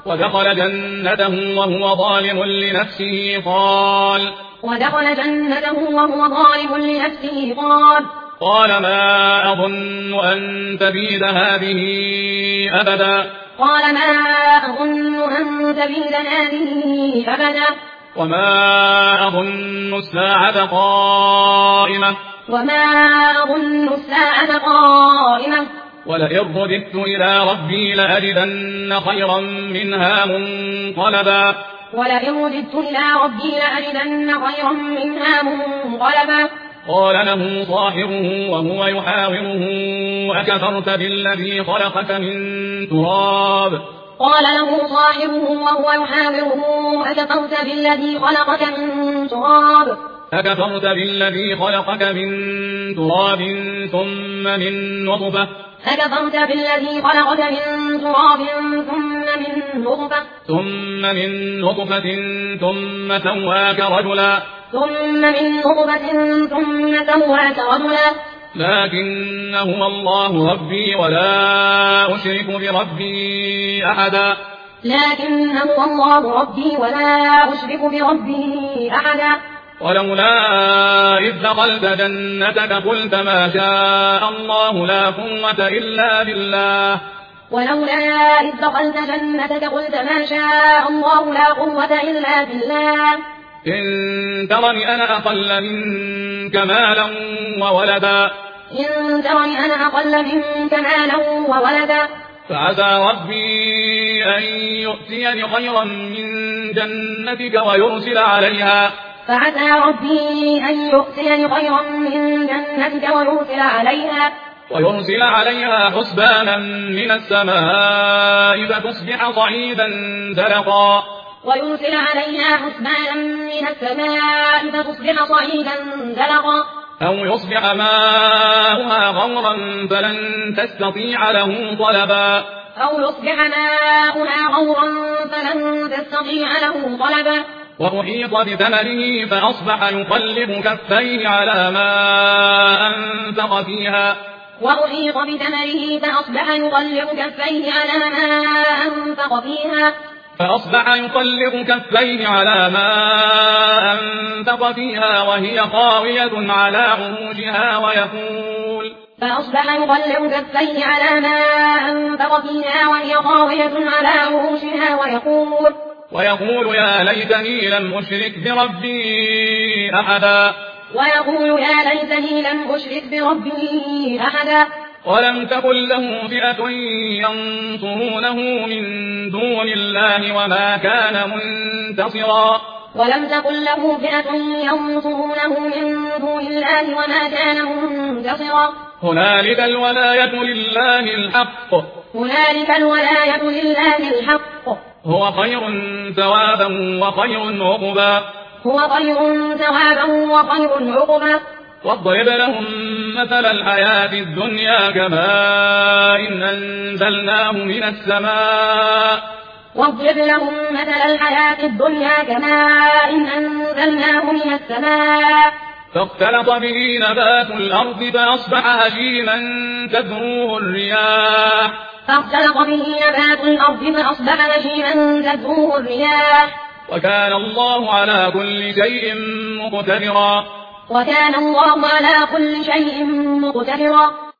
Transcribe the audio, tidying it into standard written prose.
ودخل جنته وهو ظالم لنفسه قال ما أظن أن تبيد هذه أبدا وما أظن الساعة قائمة ولئن رددت إلى ربي لأجدن خيرا منها منقلبا قال له صاحبه وهو يحاوره أكفرت بالذي خلقك من تراب ثم من نطفة ثم سواك رجلا لكن هو الله ربي ولا أشرك بربي أحدا ولولا إذ دخلت جنتك قلت ما شاء الله لا قوة إلا بالله إن ترني أنا أقل منك مالا وولدا فعسى ربي أن يؤتيني خيرا من جنتك ويرسل عليها حسبانا من السماء فتصبح صعيدا زلقا أو يصبح ماؤها غورا فلن تستطيع له طلبا وأحيط بثمره فأصبح يقلب كفيه على ما أنفق فيها وهي خاوية على عروشها ويقول يا ليتني لم أشرك بربي أحدا ولم تكن له فئة ينصرونه من دون الله وما كان منتصرا هنالك الولاية لله الحق هو خير ثوابا وخير عقبا واضرب لهم مثل الحياة الدنيا كماء إن أنزلناه من السماء فاختلط به نبات الأرض فأصبح هشيما تذروه الرياح وكان الله على كل شيء مقتدرا